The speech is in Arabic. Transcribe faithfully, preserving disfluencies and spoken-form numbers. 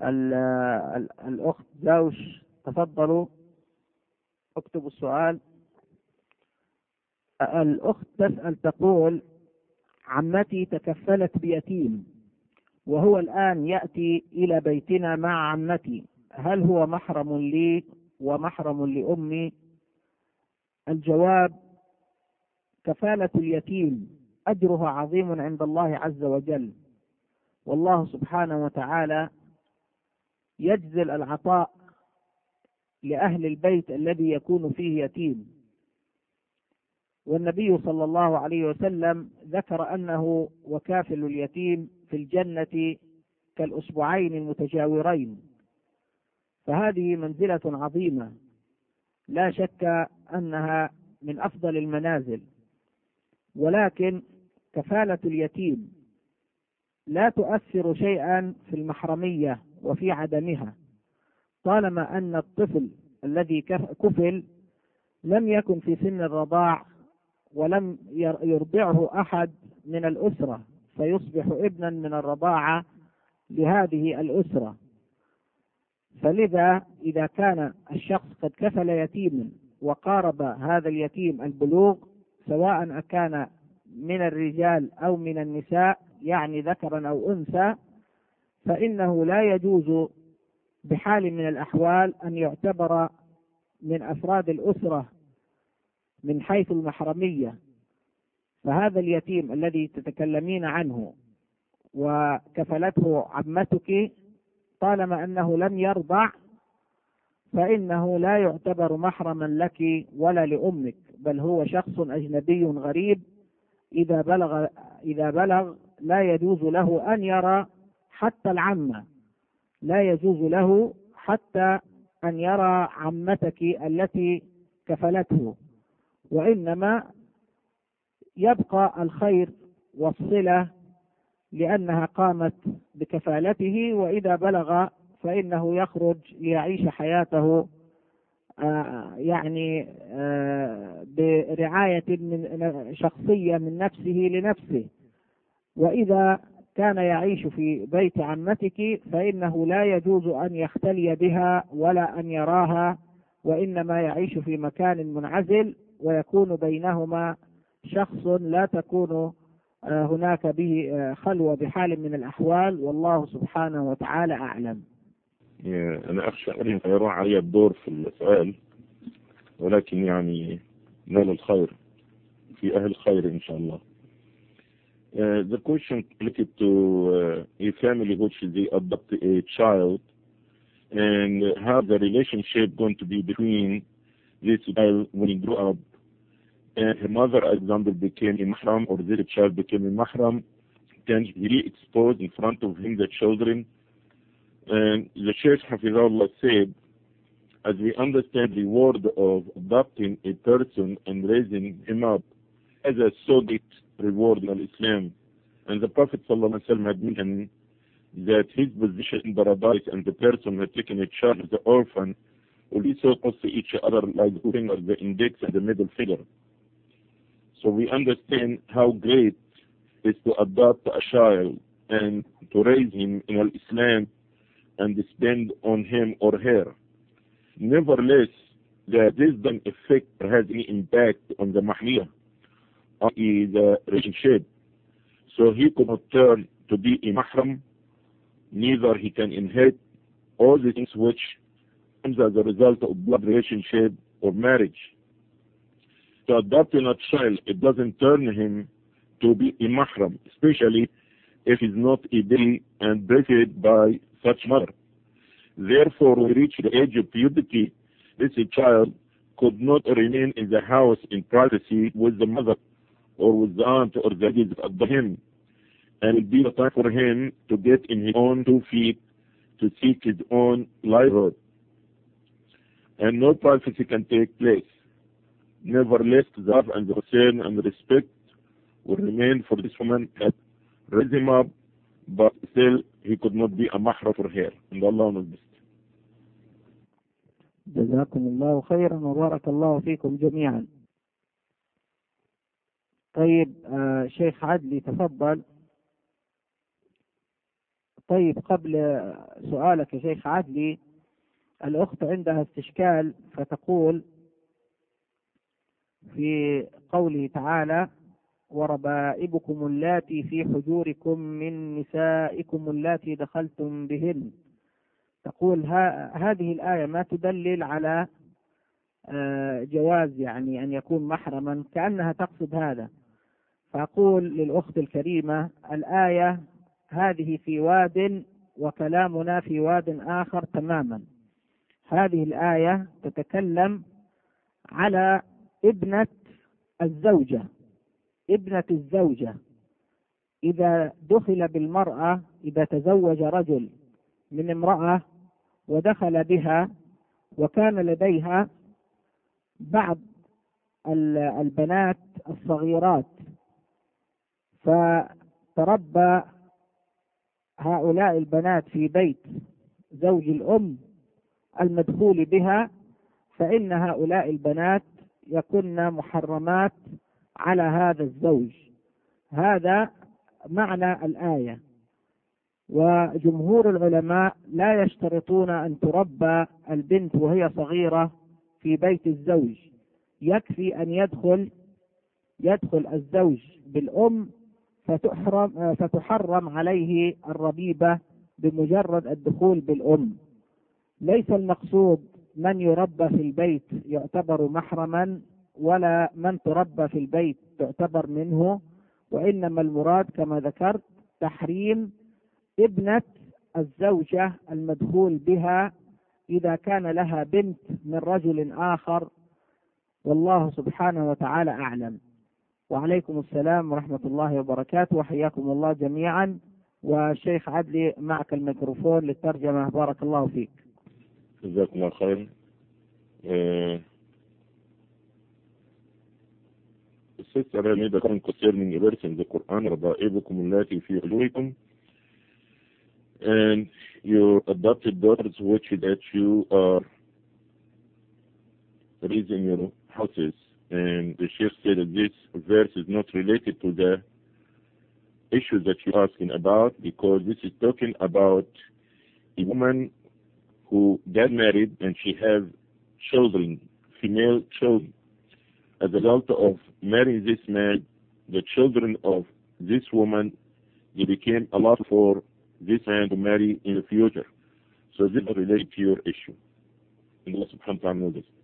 ال ال الأخت زوج، تفضلوا اكتبوا السؤال. الأخت تسأل تقول: عمتي تكفلت بيتيم وهو الآن يأتي إلى بيتنا مع عمتي، هل هو محرم لي ومحرم لأمي؟ الجواب: كفالة اليتيم أجرها عظيم عند الله عز وجل، والله سبحانه وتعالى يجزل العطاء لأهل البيت الذي يكون فيه يتيم. والنبي صلى الله عليه وسلم ذكر أنه وكافل اليتيم في الجنة كالأسبوعين المتجاورين، فهذه منزلة عظيمة لا شك أنها من أفضل المنازل. ولكن كفالة اليتيم لا تؤثر شيئا في المحرمية وفي عدمها، طالما أن الطفل الذي كفل لم يكن في سن الرضاع ولم يرضعه أحد من الأسرة، فيصبح ابنا من الرضاعة لهذه الأسرة. فلذا إذا كان الشخص قد كفل يتيما وقارب هذا اليتيم البلوغ، سواء أكان من الرجال أو من النساء، يعني ذكرا أو أنثى، فإنه لا يجوز بحال من الأحوال أن يعتبر من أفراد الأسرة من حيث المحرمية. فهذا اليتيم الذي تتكلمين عنه وكفلته عمتك، طالما أنه لم يرضع فإنه لا يعتبر محرما لك ولا لأمك، بل هو شخص أجنبي غريب. إذا بلغ إذا بلغ لا يجوز له أن يرى حتى العمة، لا يجوز له حتى أن يرى عمتك التي كفلته، وإنما يبقى الخير والصلة لأنها قامت بكفالته، وإذا بلغ فإنه يخرج ليعيش حياته آه يعني آه برعاية من شخصية من نفسه لنفسه. وإذا كان يعيش في بيت عمتك فإنه لا يجوز أن يختلي بها ولا أن يراها، وإنما يعيش في مكان منعزل ويكون بينهما شخص لا تكون هناك به خلوة بحال من الأحوال، والله سبحانه وتعالى أعلم. أنا أخشى أن يروح علي الدور في السؤال، ولكن يعني نال الخير في أهل الخير إن شاء الله. Uh, the question related to uh, a family which they adopt a child, and how the relationship going to be between this child when he grew up, and her mother, for example, became a mahram, or this child became a mahram, can he expose in front of him the children? And the Shaykh Hafizullah said, as we understand the word of adopting a person and raising him up as a solid reward in Islam, and the Prophet ﷺ had mentioned that his position in paradise and the person who had taken a child as the orphan will be so close to each other like the finger, the index and the middle finger. So we understand how great it is to adopt a child and to raise him in Islam and spend on him or her. Nevertheless, that this doesn't affect or has any impact on the mahmiyah, on the relationship. So he could not turn to be a mahram, neither he can inherit all the things which comes as a result of blood relationship or marriage. To adopting a child, it doesn't turn him to be a mahram, especially if he's not a baby and breastfed by such mother. Therefore, when he reached the age of puberty, this child could not remain in the house in privacy with the mother or with the aunt or the kids of him, and it be a time for him to get in his own two feet to seek his own livelihood, and no privacy can take place. Nevertheless, the love and the concern and the respect will remain for this woman that raised him up, but still he could not be a mahram for her. And Allah knows best. جزاكم الله خيرا وبارك الله فيكم جميعا. طيب آه شيخ عدلي تفضل. طيب قبل سؤالك يا شيخ عدلي، الأخت عندها استشكال فتقول في قوله تعالى وربائبكم اللاتي في حجوركم من نسائكم اللاتي دخلتم بهن، تقول هذه الآية ما تدلل على جواز يعني أن يكون محرما، كأنها تقصد هذا. فأقول للأخت الكريمة الآية هذه في واد وكلامنا في واد آخر تماما. هذه الآية تتكلم على ابنة الزوجة. ابنة الزوجة إذا دخل بالمرأة، إذا تزوج رجل من امرأة ودخل بها وكان لديها بعض البنات الصغيرات، فتربى هؤلاء البنات في بيت زوج الأم المدخول بها، فإن هؤلاء البنات يكن محرمات على هذا الزوج. هذا معنى الآية. وجمهور العلماء لا يشترطون أن تربى البنت وهي صغيرة في بيت الزوج، يكفي أن يدخل يدخل الزوج بالأم فتحرم, فتحرم عليه الربيبة بمجرد الدخول بالأم. ليس المقصود من يربى في البيت يعتبر محرما، ولا من تربى في البيت تعتبر منه، وإنما المراد كما ذكرت تحريم ابنة الزوجة المدخول بها إذا كان لها بنت من رجل آخر، والله سبحانه وتعالى أعلم. وعليكم السلام ورحمة الله وبركاته، وحياكم الله جميعا. والشيخ عدلي معك الميكروفون للترجمة، بارك الله فيك. جزاكم الله خير. السيد ماذا كان concerning a verse in the Quran ربائبكم اللاتي في حجوركم and your adopted daughters which that you are raising your houses, and the Sheikh said that this verse is not related to the issue that you're asking about, because this is talking about a woman who got married and she has children, female children. As a result of marrying this man, the children of this woman, they became a lot for this man to marry in the future. So this is related to your issue. Allah subhanahu wa ta'ala knows this.